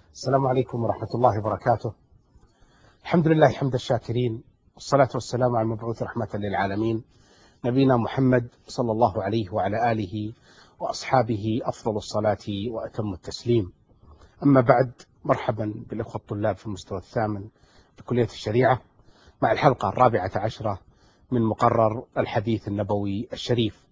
السلام عليكم ورحمة الله وبركاته. الحمد لله حمد الشاكرين، والصلاة والسلام على المبعوث رحمة للعالمين نبينا محمد صلى الله عليه وعلى آله وأصحابه أفضل الصلاة وأتم التسليم. أما بعد، مرحبا بالأخوة الطلاب في المستوى الثامن بكلية الشريعة مع الحلقة 14 من مقرر الحديث النبوي الشريف.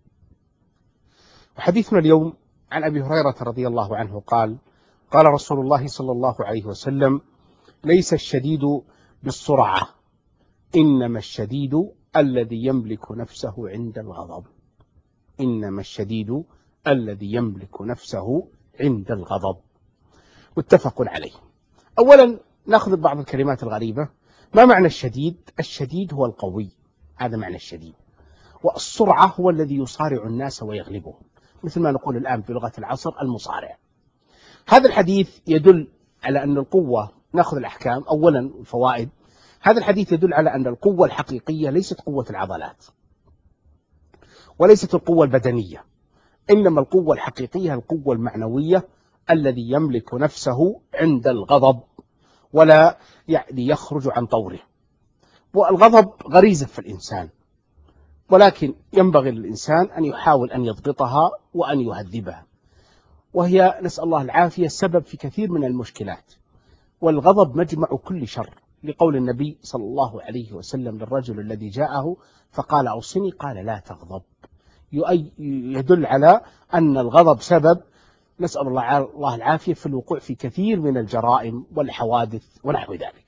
وحديثنا اليوم عن أبي هريرة رضي الله عنه قال: قال رسول الله صلى الله عليه وسلم: ليس الشديد بالسرعة، إنما الشديد الذي يملك نفسه عند الغضب. إنما الشديد الذي يملك نفسه عند الغضب. متفق عليه. أولا نأخذ بعض الكلمات الغريبة. ما معنى الشديد؟ الشديد هو القوي، هذا معنى الشديد. والسرعة هو الذي يصارع الناس ويغلبهم، مثل ما نقول الآن بلغة العصر المصارع. هذا الحديث يدل على أن القوة، نأخذ الأحكام أولا الفوائد. هذا الحديث يدل على أن القوة الحقيقية ليست قوة العضلات وليست القوة البدنية، إنما القوة الحقيقية القوة المعنوية، الذي يملك نفسه عند الغضب ولا يخرج عن طوره. والغضب غريزة في الإنسان، ولكن ينبغي للإنسان أن يحاول أن يضبطها وأن يهذبها، وهي نسأل الله العافية سبب في كثير من المشكلات. والغضب مجمع كل شر، لقول النبي صلى الله عليه وسلم للرجل الذي جاءه فقال: أوصني، قال: لا تغضب. يدل على أن الغضب سبب، نسأل الله العافية، في الوقوع في كثير من الجرائم والحوادث ونحو ذلك.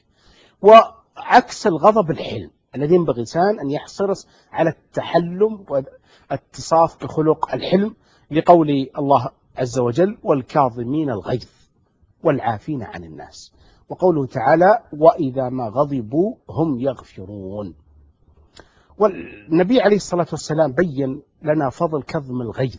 وعكس الغضب الحلم، الذي ينبغي الإنسان أن يحرص على التحلم واتصاف بخلق الحلم، لقول الله عز وجل: والكاظمين الغيظ والعافين عن الناس. وقوله تعالى: وإذا ما غضبوا هم يغفرون. والنبي عليه الصلاة والسلام بين لنا فضل كظم الغيظ،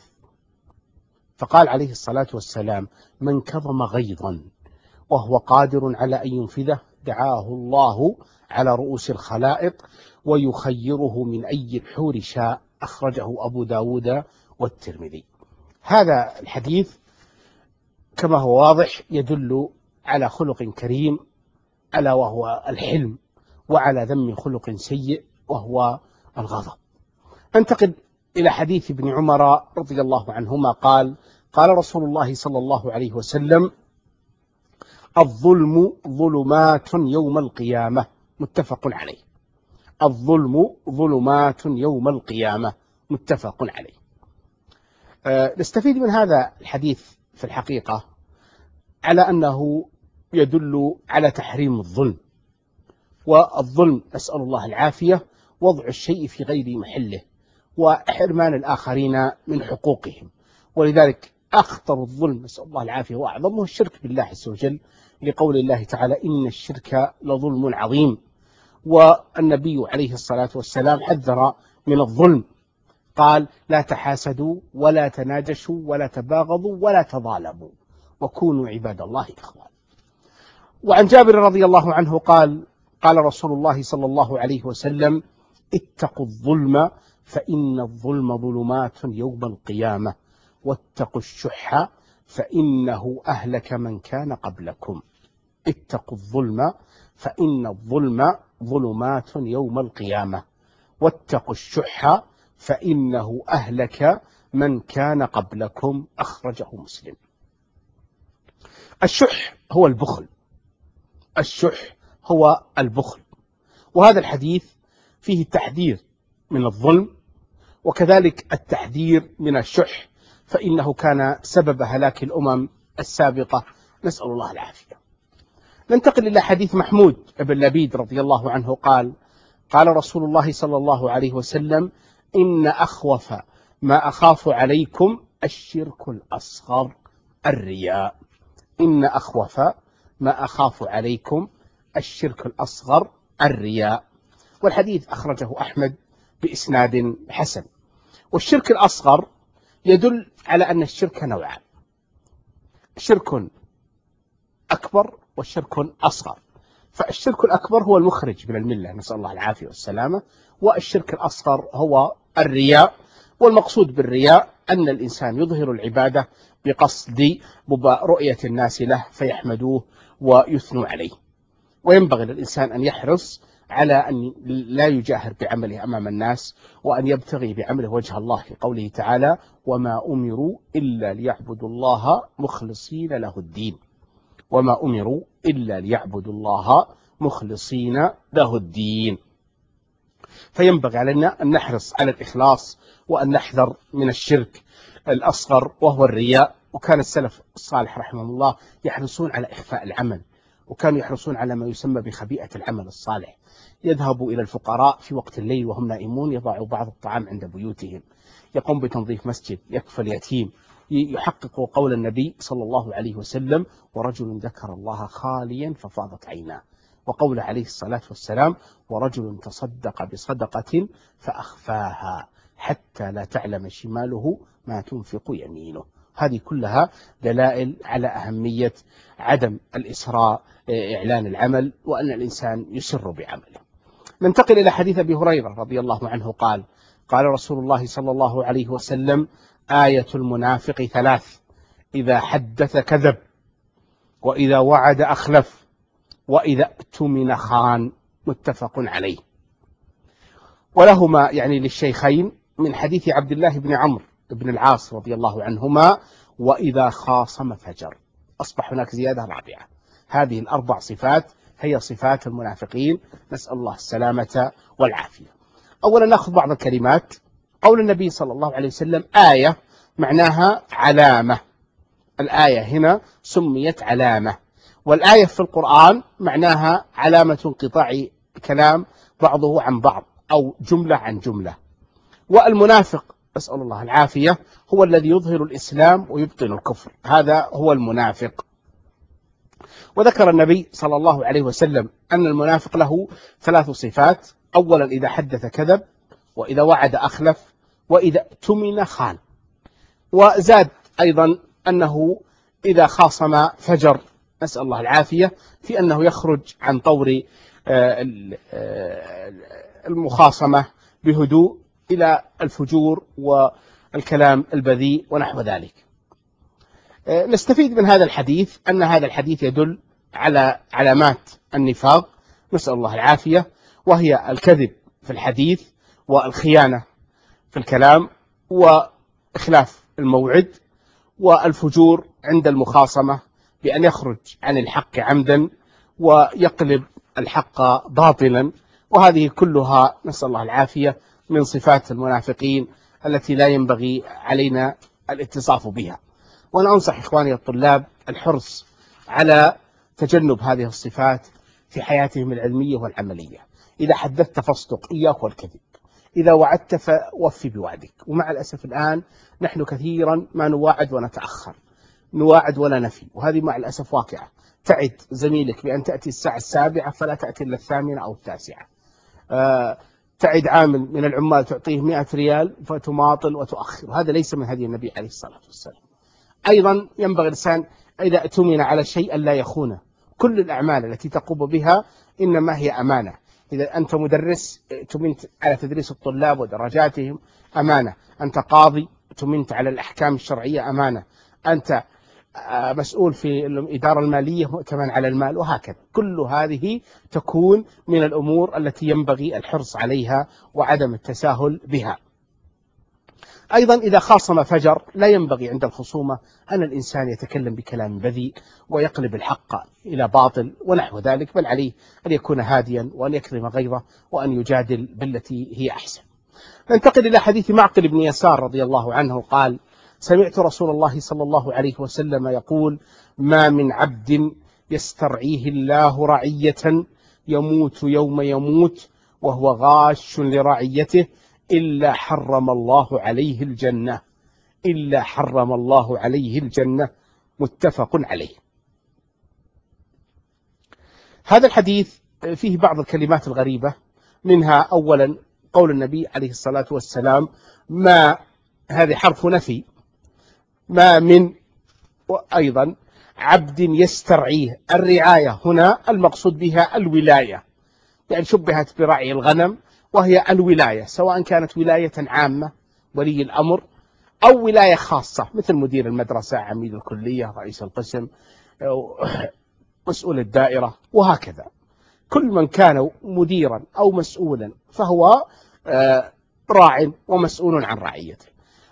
فقال عليه الصلاة والسلام: من كظم غيظا وهو قادر على أن ينفذه دعاه الله على رؤوس الخلائق ويخيره من أي الحور شاء. أخرجه أبو داود والترمذي. هذا الحديث كما هو واضح يدل على خلق كريم، ألا وهو الحلم، وعلى ذم خلق سيء وهو الغضب. ننتقل إلى حديث ابن عمر رضي الله عنهما قال: قال رسول الله صلى الله عليه وسلم: الظلم ظلمات يوم القيامة. متفق عليه. الظلم ظلمات يوم القيامة. متفق عليه. نستفيد من هذا الحديث في الحقيقة على أنه يدل على تحريم الظلم. والظلم نسأل الله العافية وضع الشيء في غير محله وحرمان الآخرين من حقوقهم. ولذلك أخطر الظلم نسأل الله العافية وأعظمه الشرك بالله عز وجل، لقول الله تعالى: إن الشرك لظلم عظيم. والنبي عليه الصلاة والسلام حذر من الظلم، قال: لا تحاسدوا ولا تناجشوا ولا تباغضوا ولا تظالموا وكونوا عباد الله إخوانا. وعن جابر رضي الله عنه قال: قال رسول الله صلى الله عليه وسلم: اتقوا الظلم فإن الظلم ظلمات يوم القيامة، واتقوا الشح فإنه أهلك من كان قبلكم. اتقوا الظلم فإن الظلم ظلمات يوم القيامة، واتقوا الشح فإنه أهلك من كان قبلكم. أخرجه مسلم. الشح هو البخل. الشح هو البخل. وهذا الحديث فيه التحذير من الظلم، وكذلك التحذير من الشح، فإنه كان سبب هلاك الأمم السابقة، نسأل الله العافية. ننتقل إلى حديث محمود بن لبيد رضي الله عنه قال: قال رسول الله صلى الله عليه وسلم: إن أخوف ما أخاف عليكم الشرك الأصغر الرياء. إن أخوف ما أخاف عليكم الشرك الأصغر الرياء. والحديث أخرجه أحمد بإسناد حسن. والشرك الأصغر يدل على أن الشرك نوعان: شرك أكبر وشرك أصغر. فالشرك الأكبر هو المخرج من الملة، نسأل الله العافية والسلامة، والشرك الأصغر هو الرياء. والمقصود بالرياء أن الإنسان يظهر العبادة بقصد رؤية الناس له فيحمدوه ويثنوا عليه. وينبغي للإنسان أن يحرص على أن لا يجاهر بعمله أمام الناس، وأن يبتغي بعمله وجه الله، لقوله تعالى: وما أمروا إلا ليعبدوا الله مخلصين له الدين. وما أمروا إلا ليعبدوا الله مخلصين له الدين. فينبغي علينا أن نحرص على الإخلاص، وأن نحذر من الشرك الأصغر وهو الرياء. وكان السلف الصالح رحمه الله يحرصون على إخفاء العمل، وكانوا يحرصون على ما يسمى بخبيئة العمل الصالح. يذهب إلى الفقراء في وقت الليل وهم نائمون، يضع بعض الطعام عند بيوتهم، يقوم بتنظيف مسجد، يكفل يتيم، يحقق قول النبي صلى الله عليه وسلم: ورجل ذكر الله خاليا ففاضت عيناه، وقول عليه الصلاة والسلام: ورجل تصدق بصدقة فأخفاها حتى لا تعلم شماله ما تنفق يمينه. هذه كلها دلائل على أهمية عدم الإسراء، إعلان العمل، وأن الإنسان يسر بعمله. ننتقل إلى حديث أبي هريرة رضي الله عنه قال: قال رسول الله صلى الله عليه وسلم: آية المنافق 3: إذا حدث كذب، وإذا وعد أخلف، وإذا اؤتمن خان. متفق عليه. ولهما يعني للشيخين من حديث عبد الله بن عمرو بن العاص رضي الله عنهما: وإذا خاصم فجر. أصبح هناك زيادة رابعة. هذه الأربع صفات هي صفات المنافقين، نسأل الله السلامة والعافية. أولا نأخذ بعض الكلمات. قول النبي صلى الله عليه وسلم: آية معناها علامة. الآية هنا سميت علامة، والآية في القرآن معناها علامة انقطاع كلام بعضه عن بعض، أو جملة عن جملة. والمنافق نسأل الله العافية هو الذي يظهر الإسلام ويبطن الكفر، هذا هو المنافق. وذكر النبي صلى الله عليه وسلم أن المنافق له 3 صفات: أولا إذا حدث كذب، وإذا وعد أخلف، وإذا اؤتمن خان. وزاد أيضا أنه إذا خاصم فجر، نسأل الله العافية، في أنه يخرج عن طور المخاصمة بهدوء إلى الفجور والكلام البذيء ونحو ذلك. نستفيد من هذا الحديث أن هذا الحديث يدل على علامات النفاق، نسأل الله العافية، وهي الكذب في الحديث، والخيانة في الكلام، وإخلاف الموعد، والفجور عند المخاصمة بأن يخرج عن الحق عمدا ويقلب الحق باطلا. وهذه كلها نسأل الله العافية من صفات المنافقين التي لا ينبغي علينا الاتصاف بها. وأنا أنصح إخواني الطلاب الحرص على تجنب هذه الصفات في حياتهم العلمية والعملية. إذا حدثت فاصدق، إياك والكذب. إذا وعدت فوفي بوعدك. ومع الأسف الآن نحن كثيرا ما نواعد ونتأخر، نواعد ولا نفي، وهذه مع الأسف واقعة. تعد زميلك بأن تأتي الساعة 7 فلا تأتي إلا 8 أو 9. تعد عامل من العمال تعطيه 100 ريال فتماطل وتؤخر. هذا ليس من هدي النبي عليه الصلاة والسلام. أيضا ينبغي الإنسان إذا اؤتمن على شيء لا يخونه. كل الأعمال التي تقوم بها إنما هي أمانة. إذا أنت مدرس اؤتمنت على تدريس الطلاب ودرجاتهم، أمانة. أنت قاضي اؤتمنت على الأحكام الشرعية، أمانة. أنت مسؤول في الإدارة المالية مؤتمن على المال، وهكذا. كل هذه تكون من الأمور التي ينبغي الحرص عليها وعدم التساهل بها. أيضا إذا خاصم فجر. لا ينبغي عند الخصومة أن الإنسان يتكلم بكلام بذيء ويقلب الحق إلى باطل ونحو ذلك، بل عليه أن يكون هاديا، وأن يكظم غيظه، وأن يجادل بالتي هي أحسن. ننتقل إلى حديث معقل بن يسار رضي الله عنه قال: سمعت رسول الله صلى الله عليه وسلم يقول: ما من عبد يسترعيه الله رعية يموت يوم يموت وهو غاش لرعيته إلا حرم الله عليه الجنة. إلا حرم الله عليه الجنة. متفق عليه. هذا الحديث فيه بعض الكلمات الغريبة، منها أولا قول النبي عليه الصلاة والسلام: ما، هذه حرف نفي، ما من، وأيضا عبد يسترعيه. الرعاية هنا المقصود بها الولاية، يعني شبهت برعي الغنم، وهي الولاية، سواء كانت ولاية عامة ولي الأمر أو ولاية خاصة مثل مدير المدرسة، عميد الكلية، رئيس القسم، مسؤول الدائرة، وهكذا. كل من كان مديرا أو مسؤولا فهو راع ومسؤول عن رعيته.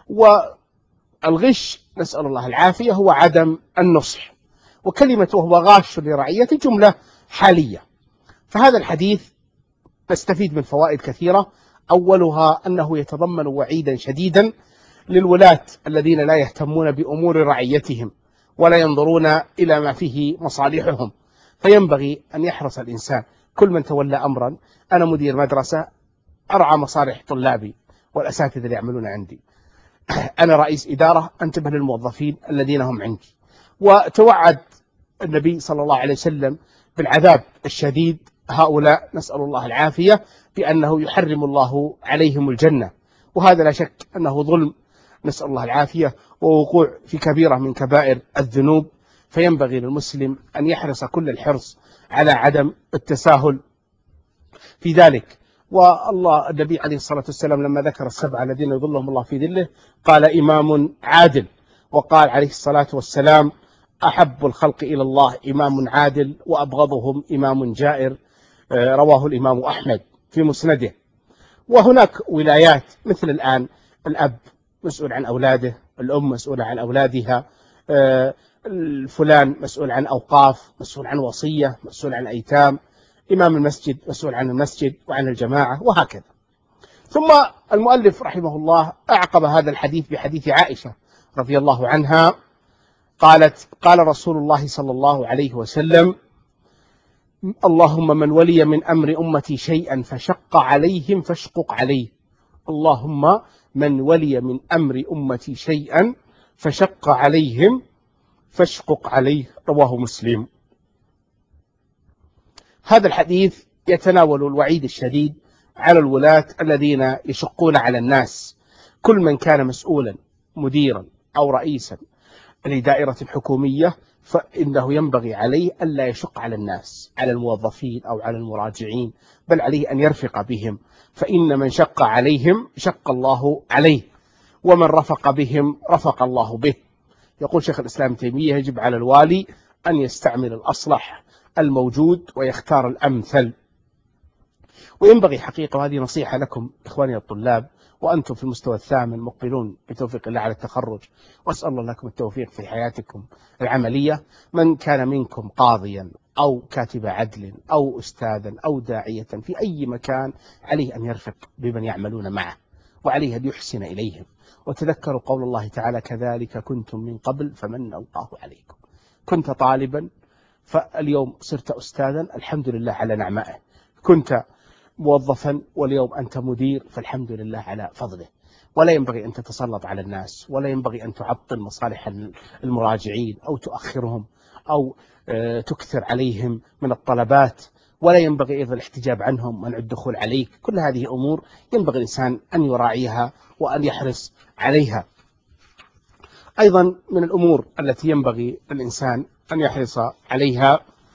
والغش نسأل الله العافية هو عدم النصح، وكلمة وهو غاش لرعيته جملة حالية. فهذا الحديث نستفيد من فوائد كثيرة، أولها أنه يتضمن وعيدا شديدا للولاة الذين لا يهتمون بأمور رعيتهم ولا ينظرون إلى ما فيه مصالحهم. فينبغي أن يحرص الإنسان، كل من تولى أمرا، أنا مدير مدرسة أرعى مصالح طلابي والأساتذة اللي يعملون عندي، أنا رئيس إدارة أنتبه للموظفين الذين هم عندي. وتوعد النبي صلى الله عليه وسلم بالعذاب الشديد هؤلاء، نسأل الله العافية، بأنه يحرم الله عليهم الجنة، وهذا لا شك أنه ظلم، نسأل الله العافية، ووقوع في كبيرة من كبائر الذنوب. فينبغي للمسلم أن يحرص كل الحرص على عدم التساهل في ذلك. والله النبي عليه الصلاة والسلام لما ذكر السبعة الذين يظلهم الله في ظله قال إمام عادل، وقال عليه الصلاة والسلام أحب الخلق إلى الله إمام عادل وأبغضهم إمام جائر، رواه الإمام أحمد في مسنده. وهناك ولايات مثل الآن الأب مسؤول عن أولاده، الأم مسؤولة عن أولادها، الفلان مسؤول عن أوقاف، مسؤول عن وصية، مسؤول عن أيتام، إمام المسجد مسؤول عن المسجد وعن الجماعة، وهكذا. ثم المؤلف رحمه الله أعقب هذا الحديث بحديث عائشة رضي الله عنها قالت: قال رسول الله صلى الله عليه وسلم: اللهم من ولي من أمر أمتي شيئا فشق عليهم فاشقق عليه. اللهم من ولي من أمر أمتي شيئا فشق عليهم فاشقق عليه، رواه مسلم. هذا الحديث يتناول الوعيد الشديد على الولاة الذين يشقون على الناس. كل من كان مسؤولا مديرا أو رئيسا لدائرة حكومية فإنه ينبغي عليه ألا يشق على الناس، على الموظفين أو على المراجعين، بل عليه أن يرفق بهم، فإن من شق عليهم شق الله عليه، ومن رفق بهم رفق الله به. يقول شيخ الإسلام تيمية: يجب على الوالي أن يستعمل الأصلح الموجود ويختار الأمثل. وينبغي حقيقة، وهذه نصيحة لكم إخواني الطلاب وأنتم في المستوى الثامن مقبلون بتوفيق الله على التخرج، وأسأل الله لكم التوفيق في حياتكم العملية، من كان منكم قاضيا أو كاتب عدل أو أستاذا أو داعية في أي مكان عليه أن يرفق بمن يعملون معه، وعليه أن يحسن إليهم. وتذكروا قول الله تعالى: كذلك كنتم من قبل فمن الله عليكم. كنت طالبا فاليوم صرت أستاذا، الحمد لله على نعمائه. كنت موظفا واليوم أنت مدير، فالحمد لله على فضله. ولا ينبغي أن تتسلط على الناس، ولا ينبغي أن تعطل مصالح المراجعين أو تؤخرهم أو تكثر عليهم من الطلبات، ولا ينبغي أيضا الاحتجاب عنهم منع الدخول عليك. كل هذه أمور ينبغي الإنسان أن يراعيها وأن يحرص عليها. أيضا من الأمور التي ينبغي الإنسان أن يحرص عليها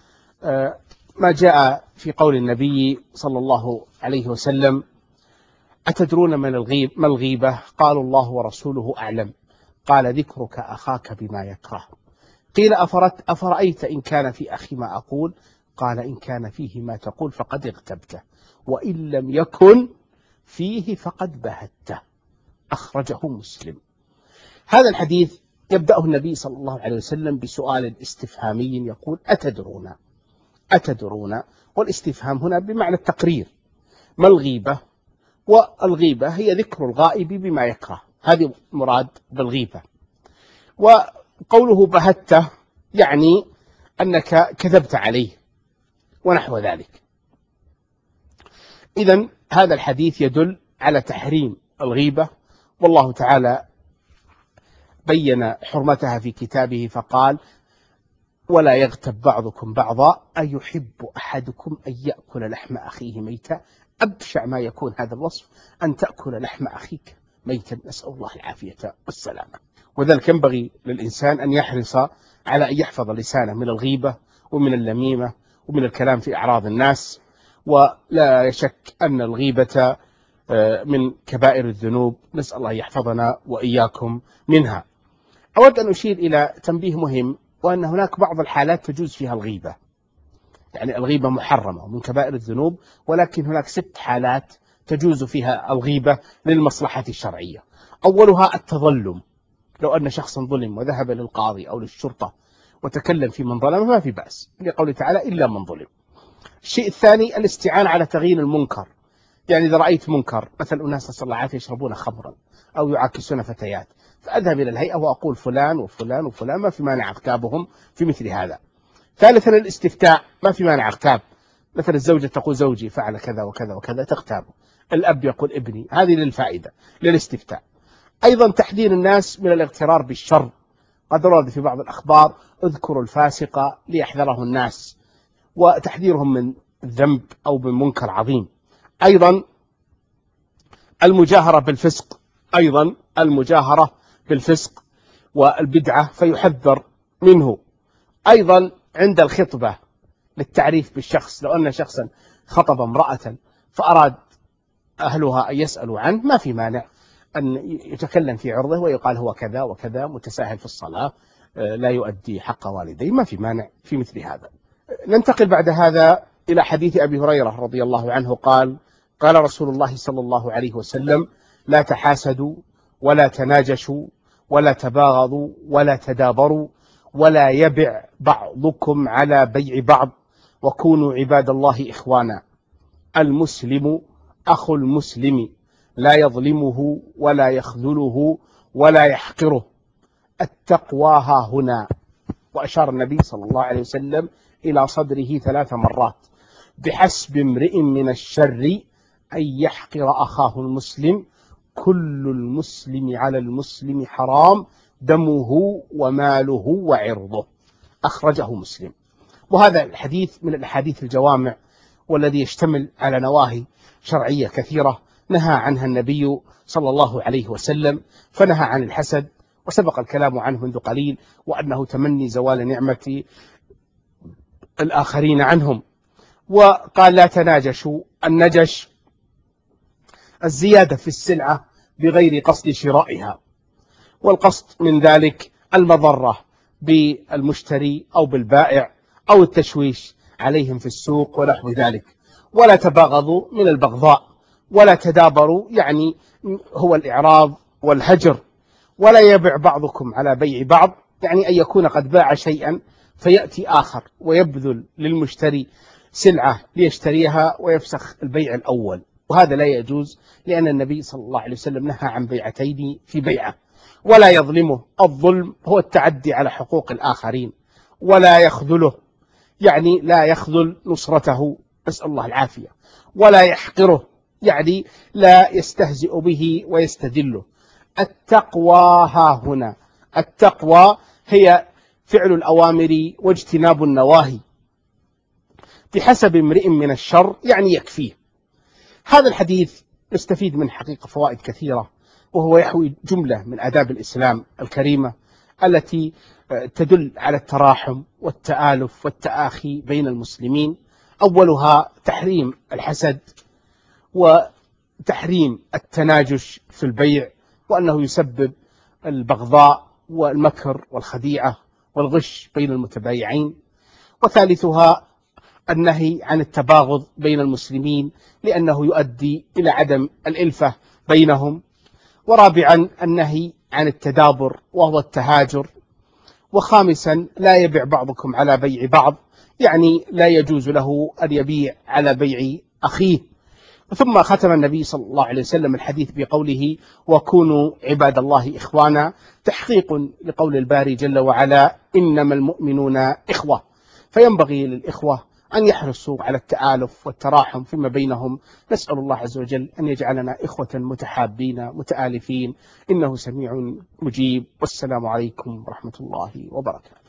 ما جاء في قول النبي صلى الله عليه وسلم: أتدرون ما الغيبة؟ قالوا: الله ورسوله أعلم. قال: ذكرك أخاك بما يكره. قيل: أفرأيت إن كان في أخي ما أقول؟ قال: إن كان فيه ما تقول فقد اغتبته، وإن لم يكن فيه فقد بهته. أخرجه مسلم. هذا الحديث يبدأه النبي صلى الله عليه وسلم بسؤال استفهامي يقول: أتدرون؟ أتدرون، والاستفهام هنا بمعنى التقرير. ما الغيبة؟ والغيبة هي ذكر الغائب بما يكره، هذه مراد بالغيبة. وقوله بهته يعني أنك كذبت عليه ونحو ذلك. إذن هذا الحديث يدل على تحريم الغيبة، والله تعالى بين حرمتها في كتابه فقال: ولا يغتب بعضكم بعضا أيحب أحدكم أن يأكل لحم أخيه ميتا. أبشع ما يكون هذا الوصف، أن تأكل لحم أخيك ميتا، نسأل الله العافية والسلامة. وذلك ينبغي للإنسان أن يحرص على أن يحفظ لسانه من الغيبة ومن اللميمة ومن الكلام في أعراض الناس. ولا يشك أن الغيبة من كبائر الذنوب، نسأل الله يحفظنا وإياكم منها. أود أن أشير إلى تنبيه مهم، وأن هناك بعض الحالات تجوز فيها الغيبة، يعني الغيبة محرمة من كبائر الذنوب، ولكن هناك 6 حالات تجوز فيها الغيبة للمصلحة الشرعية. أولها التظلم، لو أن شخصا ظلم وذهب للقاضي أو للشرطة وتكلم في من ظلم ما في بأس، لقوله تعالى إلا من ظلم. الشيء الثاني الاستعانة على تغيير المنكر، يعني إذا رأيت منكر، مثلا أناس نسأل الله العافية يشربون خمرا أو يعاكسون فتيات، فأذهب إلى الهيئة وأقول فلان وفلان وفلان ما في مانع اغتابهم في مثل هذا. ثالثا الاستفتاء، ما في مانع اغتاب، مثلا الزوجة تقول زوجي فعل كذا وكذا وكذا تغتابه، الأب يقول ابني، هذه للفائدة للاستفتاء. أيضا تحذير الناس من الاغترار بالشر، قد ورد في بعض الأخبار اذكروا الفاسق ليحذره الناس، وتحذيرهم من ذنب أو من منكر عظيم. أيضا المجاهرة بالفسق، أيضا المجاهرة بالفسق والبدعة فيحذر منه. أيضا عند الخطبة للتعريف بالشخص، لو أن شخصا خطب امرأة فأراد أهلها أن يسألوا عنه، ما في مانع أن يتكلم في عرضه ويقال هو كذا وكذا، متساهل في الصلاة، لا يؤدي حق والديه، ما في مانع في مثل هذا. ننتقل بعد هذا إلى حديث أبي هريرة رضي الله عنه قال: قال رسول الله صلى الله عليه وسلم: لا تحاسدوا ولا تناجشوا ولا تباغضوا ولا تدابروا ولا يبع بعضكم على بيع بعض وكونوا عباد الله إخوانا. المسلم أخو المسلم لا يظلمه ولا يخذله ولا يحقره. التقوى ها هنا. وأشار النبي صلى الله عليه وسلم إلى صدره 3 مرات: بحسب امرئ من الشر أن يحقر أخاه المسلم، كل المسلم على المسلم حرام، دمه وماله وعرضه. أخرجه مسلم. وهذا الحديث من الأحاديث الجوامع، والذي يشتمل على نواهي شرعية كثيرة نهى عنها النبي صلى الله عليه وسلم، فنهى عن الحسد، وسبق الكلام عنه منذ قليل، وأنه تمني زوال نعمة الآخرين عنهم. وقال: لا تناجشوا. النجش الزيادة في السلعة بغير قصد شرائها، والقصد من ذلك المضرة بالمشتري أو بالبائع أو التشويش عليهم في السوق ونحو ذلك. ولا تباغضوا من البغضاء. ولا تدابروا، يعني هو الإعراض والهجر. ولا يبع بعضكم على بيع بعض، يعني أن يكون قد باع شيئا فيأتي آخر ويبذل للمشتري سلعة ليشتريها ويفسخ البيع الأول، وهذا لا يجوز، لأن النبي صلى الله عليه وسلم نهى عن بيعتين في بيعة. ولا يظلمه. الظلم هو التعدي على حقوق الآخرين. ولا يخذله، يعني لا يخذل نصرته، نسأل الله العافية. ولا يحقره، يعني لا يستهزئ به ويستذله. التقوى ها هنا. التقوى هي فعل الأوامر واجتناب النواهي. بحسب امرئ من الشر، يعني يكفيه. هذا الحديث نستفيد من حقيقة فوائد كثيرة، وهو يحوي جملة من آداب الإسلام الكريمة التي تدل على التراحم والتآلف والتآخي بين المسلمين. أولها تحريم الحسد وتحريم التناجش في البيع، وأنه يسبب البغضاء والمكر والخديعة والغش بين المتبايعين. وثالثها النهي عن التباغض بين المسلمين، لأنه يؤدي إلى عدم الإلفة بينهم. ورابعا النهي عن التدابر وهو التهاجر. وخامسا لا يبيع بعضكم على بيع بعض، يعني لا يجوز له أن يبيع على بيع أخيه. ثم ختم النبي صلى الله عليه وسلم الحديث بقوله: وكونوا عباد الله إخوانا، تحقيق لقول الباري جل وعلا: إنما المؤمنون إخوة. فينبغي للإخوة أن يحرصوا على التآلف والتراحم فيما بينهم. نسأل الله عز وجل أن يجعلنا إخوة متحابين متآلفين، إنه سميع مجيب. والسلام عليكم ورحمة الله وبركاته.